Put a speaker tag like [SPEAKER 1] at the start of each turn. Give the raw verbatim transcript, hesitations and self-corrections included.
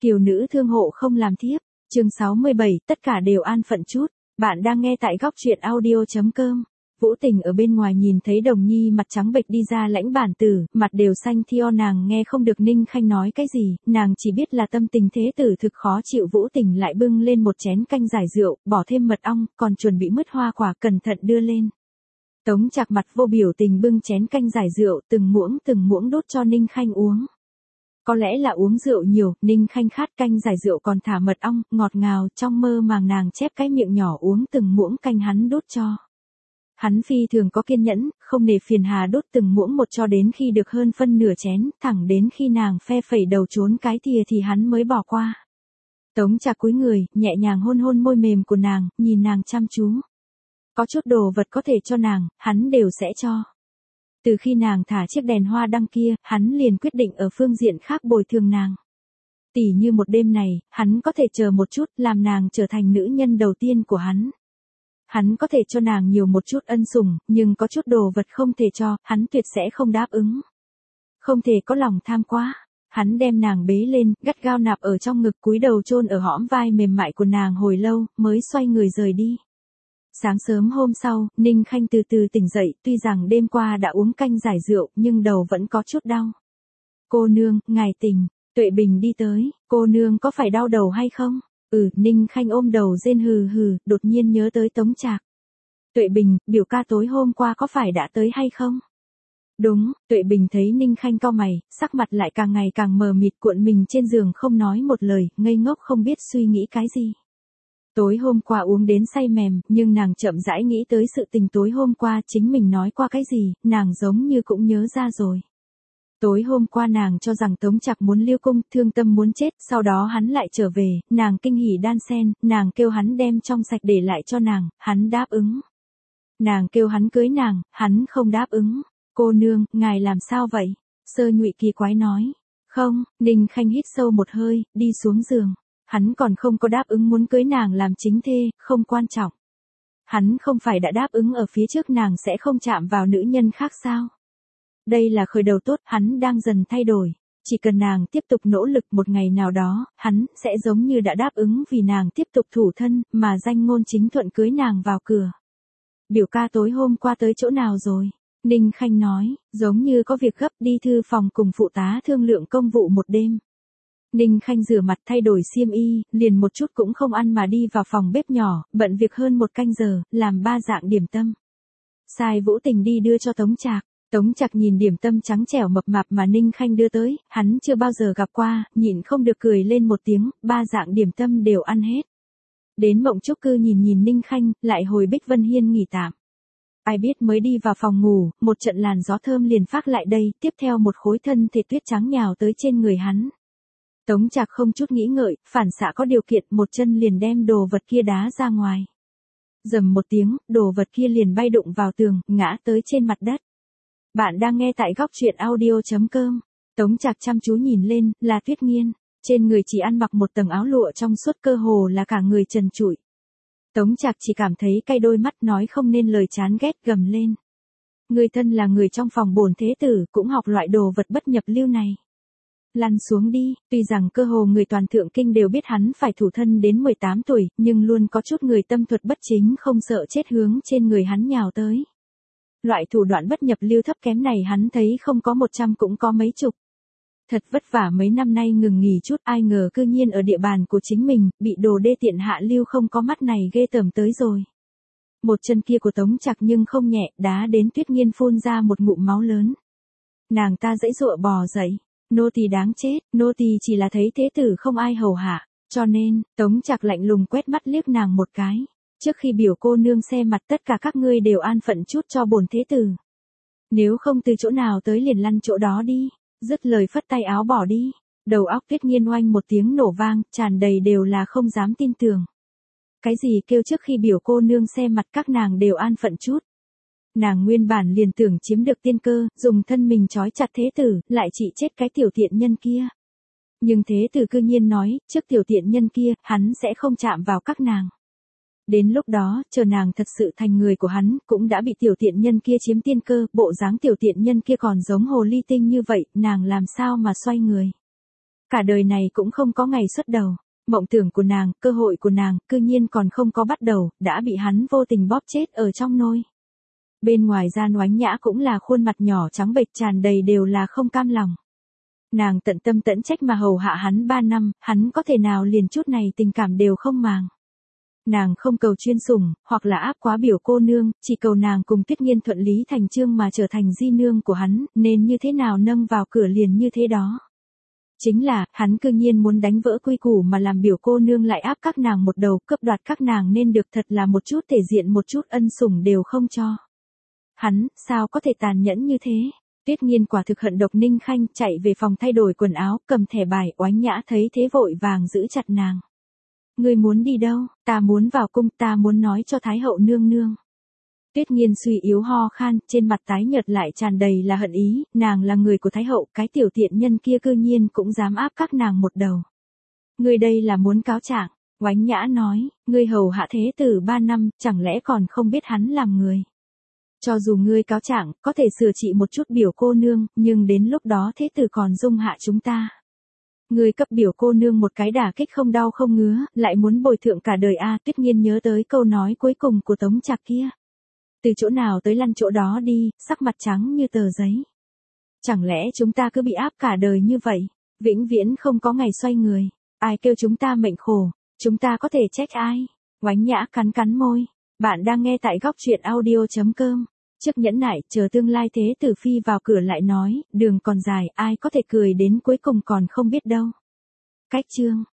[SPEAKER 1] Kiều nữ thương hộ không làm thiếp. Chương sáu mươi bảy, tất cả đều an phận chút. Bạn đang nghe tại góc truyện audio chấm com. Vũ Tình ở bên ngoài nhìn thấy Đồng Nhi mặt trắng bệch đi ra lãnh bản tử, mặt đều xanh thio, nàng nghe không được Ninh Khanh nói cái gì, nàng chỉ biết là tâm tình thế tử thực khó chịu. Vũ Tình lại bưng lên một chén canh giải rượu, bỏ thêm mật ong, còn chuẩn bị mứt hoa quả cẩn thận đưa lên. Tống Trạc mặt vô biểu tình bưng chén canh giải rượu, từng muỗng từng muỗng đút cho Ninh Khanh uống. Có lẽ là uống rượu nhiều, Ninh Khanh khát canh giải rượu còn thả mật ong, ngọt ngào, trong mơ màng nàng chép cái miệng nhỏ uống từng muỗng canh hắn đút cho. Hắn phi thường có kiên nhẫn, không nề phiền hà đút từng muỗng một cho đến khi được hơn phân nửa chén, thẳng đến khi nàng phe phẩy đầu trốn cái thìa thì hắn mới bỏ qua. Tống Trạc cúi người, nhẹ nhàng hôn hôn môi mềm của nàng, nhìn nàng chăm chú. Có chút đồ vật có thể cho nàng, hắn đều sẽ cho. Từ khi nàng thả chiếc đèn hoa đăng kia, hắn liền quyết định ở phương diện khác bồi thường nàng. Tỉ như một đêm này, hắn có thể chờ một chút, làm nàng trở thành nữ nhân đầu tiên của hắn. Hắn có thể cho nàng nhiều một chút ân sủng, nhưng có chút đồ vật không thể cho, hắn tuyệt sẽ không đáp ứng. Không thể có lòng tham quá. Hắn đem nàng bế lên, gắt gao nạp ở trong ngực, cúi đầu chôn ở hõm vai mềm mại của nàng hồi lâu, mới xoay người rời đi. Sáng sớm hôm sau, Ninh Khanh từ từ tỉnh dậy, tuy rằng đêm qua đã uống canh giải rượu, nhưng đầu vẫn có chút đau. Cô nương, ngài tỉnh. Tuệ Bình đi tới, cô nương có phải đau đầu hay không? Ừ, Ninh Khanh ôm đầu rên hừ hừ, đột nhiên nhớ tới Tống Trạc. Tuệ Bình, biểu ca tối hôm qua có phải đã tới hay không? Đúng, Tuệ Bình thấy Ninh Khanh cau mày, sắc mặt lại càng ngày càng mờ mịt, cuộn mình trên giường không nói một lời, ngây ngốc không biết suy nghĩ cái gì. Tối hôm qua uống đến say mềm, nhưng nàng chậm rãi nghĩ tới sự tình tối hôm qua chính mình nói qua cái gì, nàng giống như cũng nhớ ra rồi. Tối hôm qua nàng cho rằng Tống Trạc muốn lưu cung, thương tâm muốn chết, sau đó hắn lại trở về, nàng kinh hỉ đan sen, nàng kêu hắn đem trong sạch để lại cho nàng, hắn đáp ứng. Nàng kêu hắn cưới nàng, hắn không đáp ứng. Cô nương, ngài làm sao vậy? Sơ Nhụy kỳ quái nói. Không, Ninh Khanh hít sâu một hơi, đi xuống giường. Hắn còn không có đáp ứng muốn cưới nàng làm chính thê, không quan trọng. Hắn không phải đã đáp ứng ở phía trước nàng sẽ không chạm vào nữ nhân khác sao? Đây là khởi đầu tốt, hắn đang dần thay đổi. Chỉ cần nàng tiếp tục nỗ lực, một ngày nào đó, hắn sẽ giống như đã đáp ứng vì nàng tiếp tục thủ thân, mà danh ngôn chính thuận cưới nàng vào cửa. Biểu ca tối hôm qua tới chỗ nào rồi? Ninh Khanh nói, giống như có việc gấp, đi thư phòng cùng phụ tá thương lượng công vụ một đêm. Ninh Khanh rửa mặt thay đổi xiêm y, liền một chút cũng không ăn mà đi vào phòng bếp nhỏ, bận việc hơn một canh giờ, làm ba dạng điểm tâm. Sai Vũ Tình đi đưa cho Tống Trạc. Tống Trạc nhìn điểm tâm trắng trẻo mập mạp mà Ninh Khanh đưa tới, hắn chưa bao giờ gặp qua, nhịn không được cười lên một tiếng, ba dạng điểm tâm đều ăn hết. Đến Mộng Trúc Cư nhìn nhìn Ninh Khanh, lại hồi Bích Vân Hiên nghỉ tạm. Ai biết mới đi vào phòng ngủ, một trận làn gió thơm liền phác lại đây, tiếp theo một khối thân thể tuyết trắng nhào tới trên người hắn. Tống Trạc không chút nghĩ ngợi, phản xạ có điều kiện, một chân liền đem đồ vật kia đá ra ngoài. Rầm một tiếng, đồ vật kia liền bay đụng vào tường, ngã tới trên mặt đất. Bạn đang nghe tại góc truyện audio chấm com. Tống Trạc chăm chú nhìn lên, là Tuyết Nghiên. Trên người chỉ ăn mặc một tầng áo lụa trong suốt, cơ hồ là cả người trần trụi. Tống Trạc chỉ cảm thấy cay đôi mắt, nói không nên lời, chán ghét, gầm lên. Người thân là người trong phòng bổn thế tử, cũng học loại đồ vật bất nhập lưu này. Lăn xuống đi, tuy rằng cơ hồ người toàn thượng kinh đều biết hắn phải thủ thân đến mười tám tuổi, nhưng luôn có chút người tâm thuật bất chính không sợ chết hướng trên người hắn nhào tới. Loại thủ đoạn bất nhập lưu thấp kém này hắn thấy không có một trăm cũng có mấy chục. Thật vất vả mấy năm nay ngừng nghỉ chút, ai ngờ cư nhiên ở địa bàn của chính mình, bị đồ đê tiện hạ lưu không có mắt này ghê tởm tới rồi. Một chân kia của Tống Trạc nhưng không nhẹ, đá đến Tuyết Nghiên phun ra một ngụm máu lớn. Nàng ta giãy giụa bò dậy, nô tỳ đáng chết, nô tỳ chỉ là thấy thế tử không ai hầu hạ, cho nên, Tống Trạc lạnh lùng quét mắt liếc nàng một cái. Trước khi biểu cô nương xe mặt, tất cả các ngươi đều an phận chút cho bổn thế tử. Nếu không từ chỗ nào tới liền lăn chỗ đó đi. Dứt lời phất tay áo bỏ đi. Đầu óc Tuyết Nghiên oanh một tiếng nổ vang, tràn đầy đều là không dám tin tưởng. Cái gì kêu trước khi biểu cô nương xe mặt các nàng đều an phận chút. Nàng nguyên bản liền tưởng chiếm được tiên cơ, dùng thân mình trói chặt thế tử, lại chỉ chết cái tiểu tiện nhân kia. Nhưng thế tử cư nhiên nói, trước tiểu tiện nhân kia, hắn sẽ không chạm vào các nàng. Đến lúc đó, chờ nàng thật sự thành người của hắn, cũng đã bị tiểu tiện nhân kia chiếm tiên cơ, bộ dáng tiểu tiện nhân kia còn giống hồ ly tinh như vậy, nàng làm sao mà xoay người. cả đời này cũng không có ngày xuất đầu. Mộng tưởng của nàng, cơ hội của nàng, cư nhiên còn không có bắt đầu, đã bị hắn vô tình bóp chết ở trong nôi. Bên ngoài Gian Oánh Nhã cũng là khuôn mặt nhỏ trắng bệch tràn đầy đều là không cam lòng. Nàng tận tâm tận trách mà hầu hạ hắn ba năm, hắn có thể nào liền chút này tình cảm đều không màng. Nàng không cầu chuyên sủng, hoặc là áp quá biểu cô nương, chỉ cầu nàng cùng Tuyết Nghiên thuận lý thành chương mà trở thành di nương của hắn, nên như thế nào nâng vào cửa liền như thế đó. Chính là, hắn cư nhiên muốn đánh vỡ quy củ mà làm biểu cô nương lại áp các nàng một đầu, cướp đoạt các nàng nên được thật là một chút thể diện một chút ân sủng đều không cho. Hắn, sao có thể tàn nhẫn như thế? Tuyết Nghiên quả thực hận độc Ninh Khanh, chạy về phòng thay đổi quần áo, cầm thẻ bài. Oánh Nhã thấy thế vội vàng giữ chặt nàng. Ngươi muốn đi đâu? Ta muốn vào cung, ta muốn nói cho Thái hậu nương nương. Tuyết Nghiên suy yếu ho khan, trên mặt tái nhợt lại tràn đầy là hận ý, nàng là người của Thái hậu, cái tiểu tiện nhân kia cư nhiên cũng dám áp các nàng một đầu. Ngươi đây là muốn cáo trạng? Oánh Nhã nói, ngươi hầu hạ thế tử ba năm, chẳng lẽ còn không biết hắn làm người? Cho dù ngươi cáo trạng, có thể sửa trị một chút biểu cô nương, nhưng đến lúc đó thế tử còn dung hạ chúng ta. Ngươi cấp biểu cô nương một cái đả kích không đau không ngứa, lại muốn bồi thượng cả đời a. Tuyết Nghiên nhớ tới câu nói cuối cùng của Tống Trạc kia. Từ chỗ nào tới lăn chỗ đó đi, sắc mặt trắng như tờ giấy. Chẳng lẽ chúng ta cứ bị áp cả đời như vậy, vĩnh viễn không có ngày xoay người, ai kêu chúng ta mệnh khổ, chúng ta có thể trách ai? Oánh Nhã cắn cắn môi, bạn đang nghe tại góc truyện audio chấm com. Trước nhẫn nại, chờ tương lai thế tử phi vào cửa lại nói, đường còn dài, ai có thể cười đến cuối cùng còn không biết đâu. Cách chương